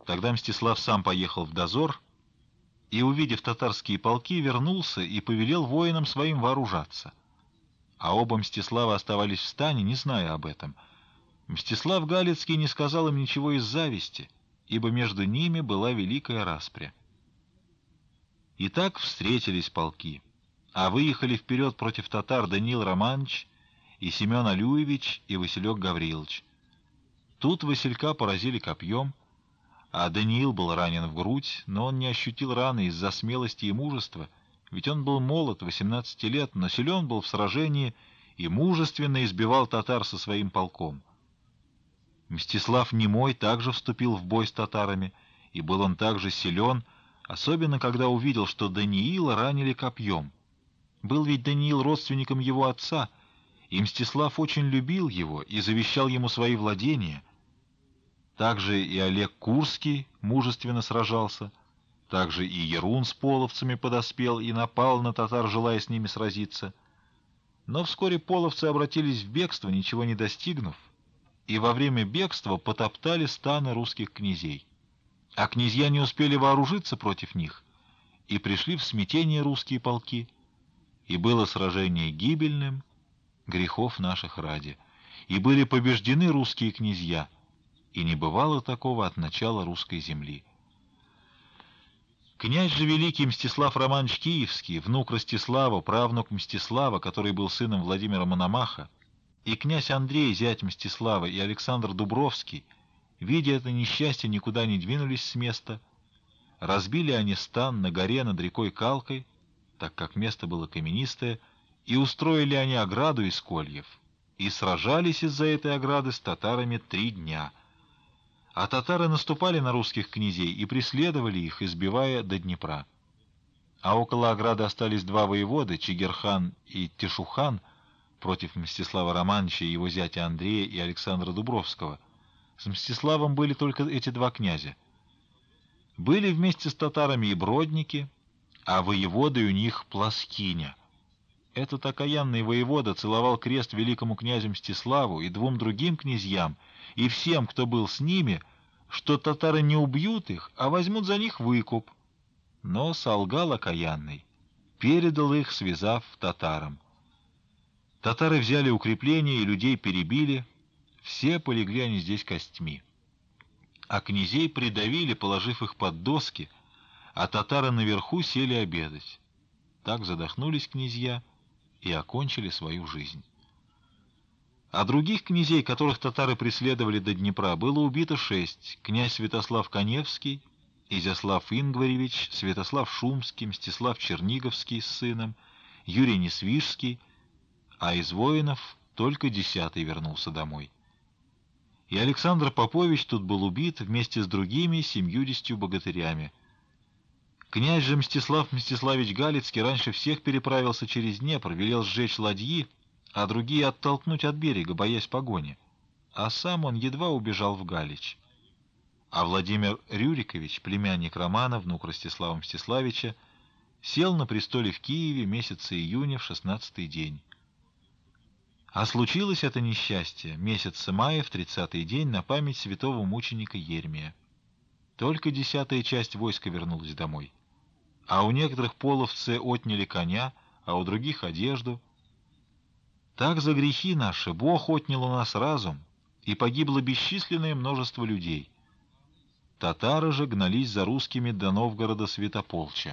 Тогда Мстислав сам поехал в дозор и, увидев татарские полки, вернулся и повелел воинам своим вооружаться. А оба Мстислава оставались в стане, не зная об этом. Мстислав Галицкий не сказал им ничего из зависти, ибо между ними была великая распря. И так встретились полки, а выехали вперед против татар Даниил Романович и Семен Алюевич и Василек Гаврилович. Тут Василька поразили копьем, а Даниил был ранен в грудь, но он не ощутил раны из-за смелости и мужества, ведь он был молод, 18 лет, но силен был в сражении и мужественно избивал татар со своим полком. Мстислав Немой также вступил в бой с татарами, и был он также силен, особенно когда увидел, что Даниила ранили копьем. Был ведь Даниил родственником его отца, и Мстислав очень любил его и завещал ему свои владения. Также и Олег Курский мужественно сражался, также и Ярун с половцами подоспел и напал на татар, желая с ними сразиться. Но вскоре половцы обратились в бегство, ничего не достигнув, и во время бегства потоптали станы русских князей. А князья не успели вооружиться против них, и пришли в смятение русские полки, и было сражение гибельным, грехов наших ради, и были побеждены русские князья, и не бывало такого от начала русской земли. Князь же великий Мстислав Романович Киевский, внук Ростислава, правнук Мстислава, который был сыном Владимира Мономаха, и князь Андрей, зять Мстислава, и Александр Дубровский, видя это несчастье, никуда не двинулись с места. Разбили они стан на горе над рекой Калкой, так как место было каменистое, и устроили они ограду из кольев, и сражались из-за этой ограды с татарами 3 дня. А татары наступали на русских князей и преследовали их, избивая до Днепра. А около ограды остались 2 воеводы, Чигирхан и Тишухан, против Мстислава Романовича и его зятя Андрея и Александра Дубровского. С Мстиславом были только эти 2 князя. Были вместе с татарами и бродники, а воеводой у них Пласкиня. Этот окаянный воевода целовал крест великому князю Мстиславу и 2 другим князьям, и всем, кто был с ними, что татары не убьют их, а возьмут за них выкуп. Но солгал окаянный, передал их, связав татарам. Татары взяли укрепления и людей перебили, все полегли они здесь костьми. А князей придавили, положив их под доски, а татары наверху сели обедать. Так задохнулись князья и окончили свою жизнь. А других князей, которых татары преследовали до Днепра, было убито 6: князь Святослав Каневский, Изяслав Ингваревич, Святослав Шумский, Мстислав Черниговский с сыном, Юрий Несвижский, а из воинов только 10-й вернулся домой. И Александр Попович тут был убит вместе с другими 70 богатырями. Князь же Мстислав Мстиславич Галицкий раньше всех переправился через Днепр, велел сжечь ладьи, а другие оттолкнуть от берега, боясь погони. А сам он едва убежал в Галич. А Владимир Рюрикович, племянник Романа, внук Ростислава Мстиславича, сел на престоле в Киеве месяца июня в 16-й день. А случилось это несчастье месяца мая в 30-й день на память святого мученика Ермия. Только 10-я часть войска вернулась домой. А у некоторых половцы отняли коня, а у других одежду. Так за грехи наши Бог отнял у нас разум, и погибло бесчисленное множество людей. Татары же гнались за русскими до Новгорода Святополча.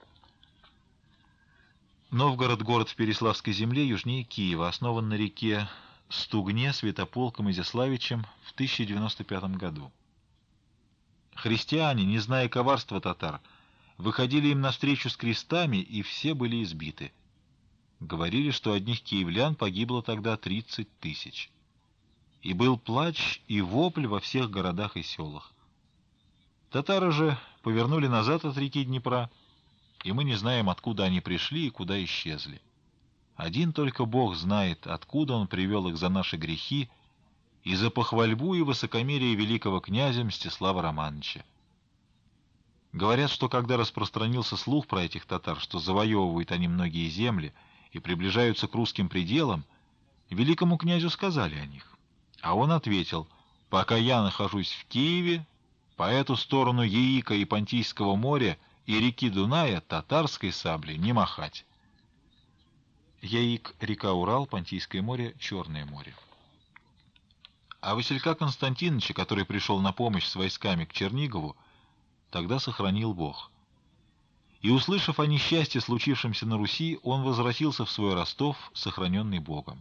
Новгород — город в Переславской земле, южнее Киева, основан на реке Стугне Святополком Изяславичем в 1095 году. Христиане, не зная коварства татар, выходили им навстречу с крестами, и все были избиты. Говорили, что одних киевлян погибло тогда 30 000. И был плач и вопль во всех городах и селах. Татары же повернули назад от реки Днепра, и мы не знаем, откуда они пришли и куда исчезли. Один только Бог знает, откуда Он привел их за наши грехи и за похвальбу и высокомерие великого князя Мстислава Романовича. Говорят, что когда распространился слух про этих татар, что завоевывают они многие земли и приближаются к русским пределам, великому князю сказали о них. А он ответил: «Пока я нахожусь в Киеве, По эту сторону Яика и Понтийского моря и реки Дуная татарской сабли не махать. Яик — река Урал, Понтийское море — Черное море. А Василька Константиновича, который пришел на помощь с войсками к Чернигову, тогда сохранил Бог. И, услышав о несчастье, случившемся на Руси, он возвратился в свой Ростов, сохраненный Богом.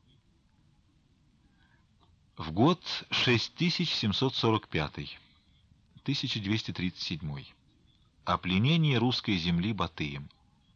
В год 6745, 1237, о пленении русской земли Батыем.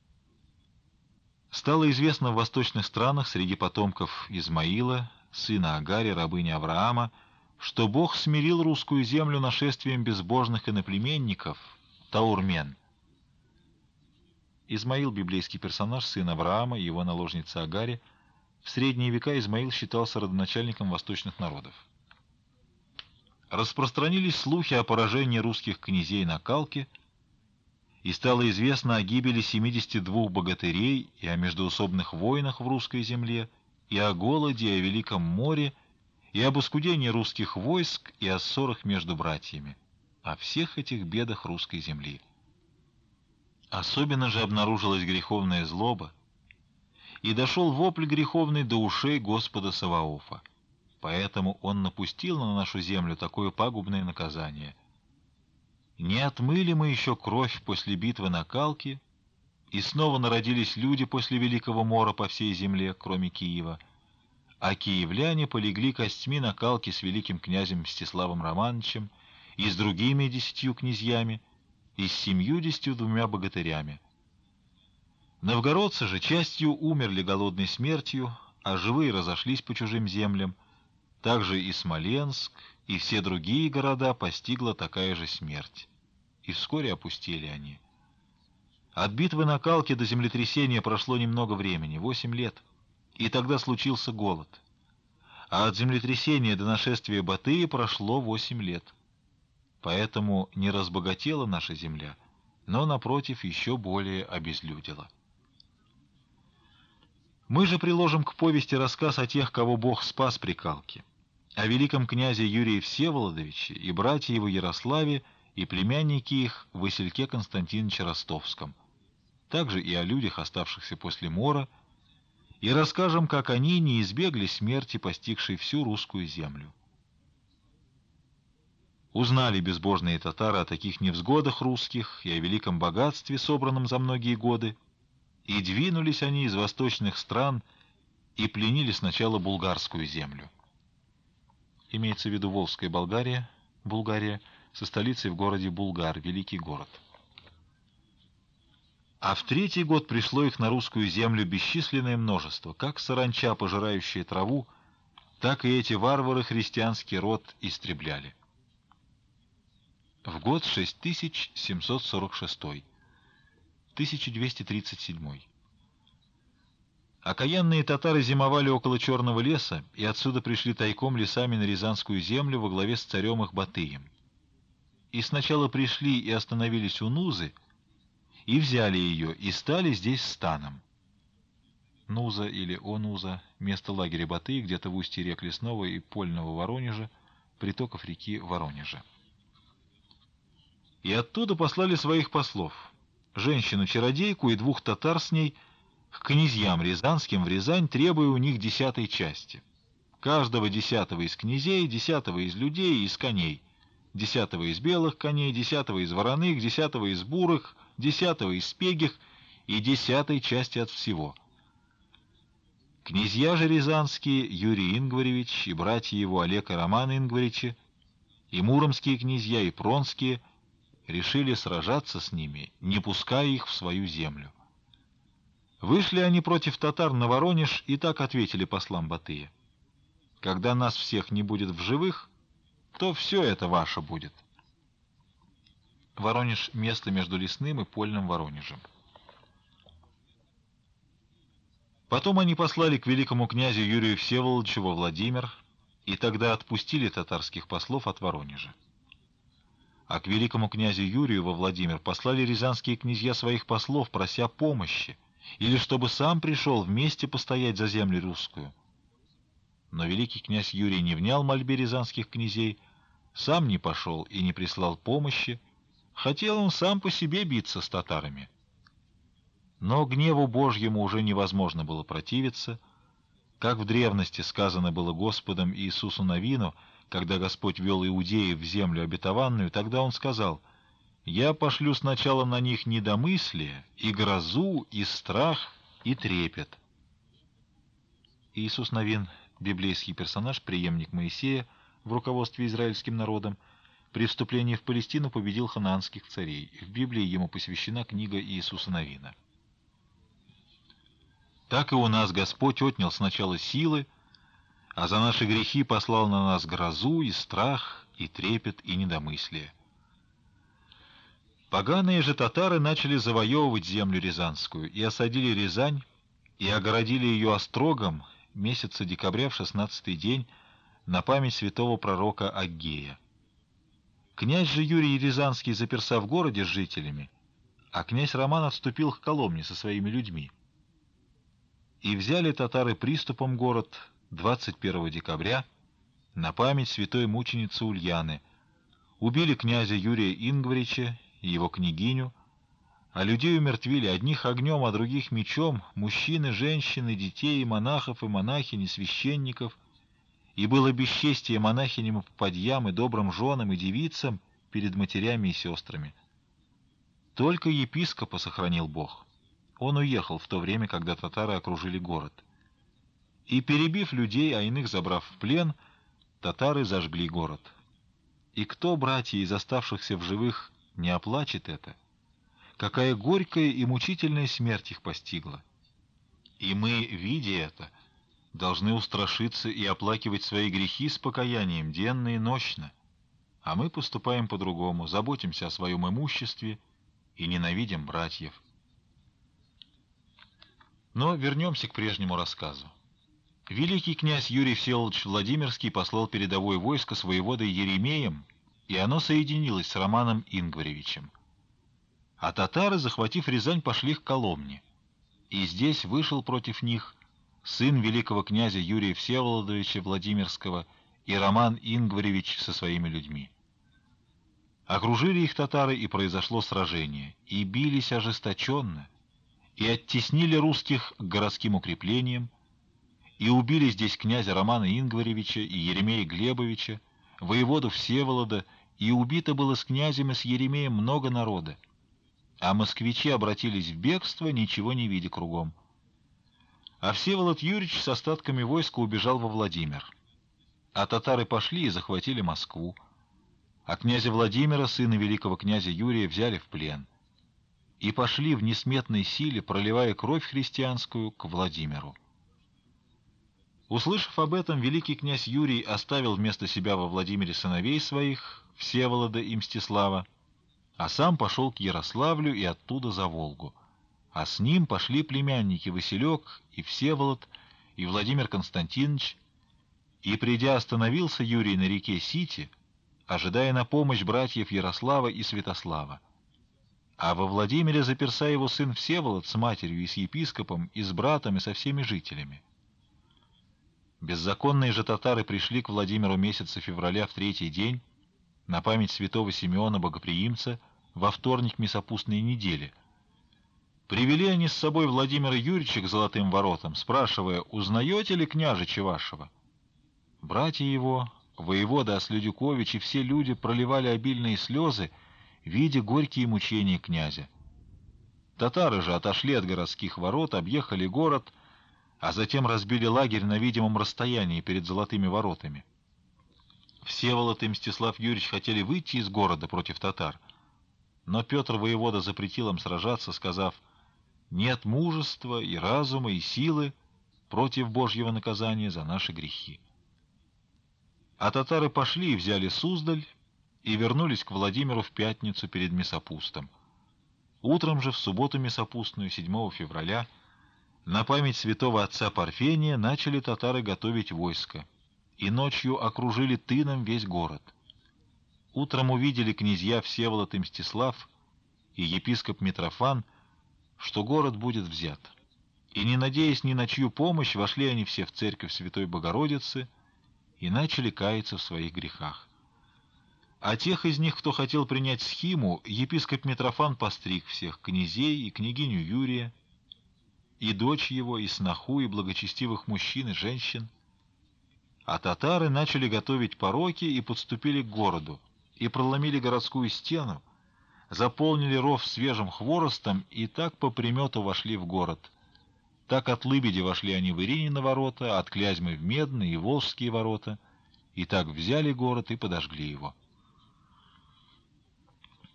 Стало известно в восточных странах среди потомков Измаила, сына Агари, рабыни Авраама, что Бог смирил русскую землю нашествием безбожных иноплеменников, таурмен. Измаил — библейский персонаж, сын Авраама и его наложница Агари. В средние века Измаил считался родоначальником восточных народов. Распространились слухи о поражении русских князей на Калке, и стало известно о гибели 72 богатырей и о междоусобных войнах в русской земле, и о голоде, и о Великом море, и об оскудении русских войск, и о ссорах между братьями, о всех этих бедах русской земли. Особенно же обнаружилась греховная злоба, и дошел вопль греховный до ушей Господа Саваофа. Поэтому он напустил на нашу землю такое пагубное наказание. Не отмыли мы еще кровь после битвы на Калке, и снова народились люди после Великого мора по всей земле, кроме Киева, а киевляне полегли костьми на Калке с великим князем Мстиславом Романовичем и с другими 10 князьями, и с 72 богатырями. Новгородцы же частью умерли голодной смертью, а живые разошлись по чужим землям. Также и Смоленск, и все другие города постигла такая же смерть. И вскоре опустели они. От битвы на Калке до землетрясения прошло немного времени, 8 лет, и тогда случился голод. А от землетрясения до нашествия Батыя прошло 8 лет. Поэтому не разбогатела наша земля, но, напротив, еще более обезлюдила. Мы же приложим к повести рассказ о тех, кого Бог спас при Калке, о великом князе Юрии Всеволодовиче и братья его Ярославе и племяннике их Васильке Константиновиче Ростовском, также и о людях, оставшихся после мора, и расскажем, как они не избегли смерти, постигшей всю русскую землю. Узнали безбожные татары о таких невзгодах русских и о великом богатстве, собранном за многие годы, и двинулись они из восточных стран и пленили сначала булгарскую землю. Имеется в виду Волжская Болгария, Булгария, со столицей в городе Булгар, великий город. А в 3-й год пришло их на русскую землю бесчисленное множество, как саранча, пожирающая траву, так и эти варвары христианский род истребляли. В год 6746, 1237. Окаянные татары зимовали около Черного леса, и отсюда пришли тайком лесами на Рязанскую землю во главе с царем их Батыем. И сначала пришли и остановились у Нузы, и взяли ее, и стали здесь станом. Нуза или Онуза — место лагеря Батыя, где-то в устье рек Лесного и Польного Воронежа, притоков реки Воронежа. И оттуда послали своих послов, женщину-чародейку и 2 татар с ней, к князьям рязанским в Рязань, требуя у них 10-й части. Каждого 10-го из князей, 10-го из людей и из коней, 10-го из белых коней, 10-го из вороных, 10-го из бурых, 10-го из пегих и 10-й части от всего. Князья же рязанские, Юрий Ингваревич и братья его Олег и Роман Ингваревичи, и муромские князья, и пронские, решили сражаться с ними, не пуская их в свою землю. Вышли они против татар на Воронеж и так ответили послам Батыя: «Когда нас всех не будет в живых, то все это ваше будет». Воронеж — место между Лесным и Польным Воронежем. Потом они послали к великому князю Юрию Всеволодовичу во Владимир, и тогда отпустили татарских послов от Воронежа. А к великому князю Юрию во Владимир послали рязанские князья своих послов, прося помощи, или чтобы сам пришел вместе постоять за землю русскую. Но великий князь Юрий не внял мольбе рязанских князей, сам не пошел и не прислал помощи, хотел он сам по себе биться с татарами. Но гневу Божьему уже невозможно было противиться, как в древности сказано было Господом Иисусу Навину, когда Господь вел иудеев в землю обетованную, тогда Он сказал: «Я пошлю сначала на них недомыслие, и грозу, и страх, и трепет». Иисус Навин, библейский персонаж, преемник Моисея в руководстве израильским народом, при вступлении в Палестину победил ханаанских царей. В Библии ему посвящена книга Иисуса Навина. Так и у нас Господь отнял сначала силы, а за наши грехи послал на нас грозу и страх, и трепет, и недомыслие. Поганые же татары начали завоевывать землю Рязанскую и осадили Рязань, и огородили ее острогом месяца декабря в 16-й день на память святого пророка Аггея. Князь же Юрий Рязанский заперся в городе с жителями, а князь Роман отступил к Коломне со своими людьми. И взяли татары приступом город 21 декабря на память святой мученицы Ульяны, убили князя Юрия Ингварича и его княгиню, а людей умертвили одних огнем, а других мечом, мужчины, женщины, детей, монахов и монахинь, и священников, и было бесчестие монахиням и попадьям, и добрым женам, и девицам перед матерями и сестрами. Только епископа сохранил Бог. Он уехал в то время, когда татары окружили город. И, перебив людей, а иных забрав в плен, татары зажгли город. И кто, братья, из оставшихся в живых, не оплачет это? Какая горькая и мучительная смерть их постигла! И мы, видя это, должны устрашиться и оплакивать свои грехи с покаянием денно и нощно. А мы поступаем по-другому, заботимся о своем имуществе и ненавидим братьев. Но вернемся к прежнему рассказу. Великий князь Юрий Всеволодович Владимирский послал передовое войско с воеводой Еремеем, и оно соединилось с Романом Ингваревичем. А татары, захватив Рязань, пошли к Коломне. И здесь вышел против них сын великого князя Юрия Всеволодовича Владимирского и Роман Ингваревич со своими людьми. Окружили их татары, и произошло сражение, и бились ожесточенно, и оттеснили русских к городским укреплениям, и убили здесь князя Романа Ингваревича и Еремея Глебовича, воеводу Всеволода, и убито было с князем и с Еремеем много народа. А москвичи обратились в бегство, ничего не видя кругом. А Всеволод Юрьевич с остатками войска убежал во Владимир. А татары пошли и захватили Москву. А князя Владимира, сына великого князя Юрия, взяли в плен. И пошли в несметной силе, проливая кровь христианскую, к Владимиру. Услышав об этом, великий князь Юрий оставил вместо себя во Владимире сыновей своих, Всеволода и Мстислава, а сам пошел к Ярославлю и оттуда за Волгу. А с ним пошли племянники Василек и Всеволод, и Владимир Константинович, и, придя, остановился Юрий на реке Сити, ожидая на помощь братьев Ярослава и Святослава. А во Владимире заперся его сын Всеволод с матерью и с епископом, и с братом, и со всеми жителями. Беззаконные же татары пришли к Владимиру месяца февраля в 3-й день, на память святого Симеона Богоприимца, во вторник месопустной недели. Привели они с собой Владимира Юрьевича к Золотым воротам, спрашивая: «Узнаете ли княжича вашего?» Братья его, воевода Ослядюкович и все люди проливали обильные слезы, видя горькие мучения князя. Татары же отошли от городских ворот, объехали город, а затем разбили лагерь на видимом расстоянии перед Золотыми воротами. Всеволод и Мстислав Юрьевич хотели выйти из города против татар, но Петр воевода запретил им сражаться, сказав: «Нет мужества и разума и силы против Божьего наказания за наши грехи». А татары пошли и взяли Суздаль, и вернулись к Владимиру в пятницу перед Месопустом. Утром же в субботу Месопустную, 7 февраля, на память святого отца Парфения начали татары готовить войско, и ночью окружили тыном весь город. Утром увидели князья Всеволод и Мстислав и епископ Митрофан, что город будет взят. И, не надеясь ни на чью помощь, вошли они все в церковь Святой Богородицы и начали каяться в своих грехах. А тех из них, кто хотел принять схиму, епископ Митрофан постриг всех, князей и княгиню Юрия, и дочь его, и сноху, и благочестивых мужчин и женщин. А татары начали готовить пороки и подступили к городу, и проломили городскую стену, заполнили ров свежим хворостом, и так по примету вошли в город. Так от Лыбеди вошли они в Иринины ворота, от Клязьмы в Медные и Волжские ворота, и так взяли город и подожгли его.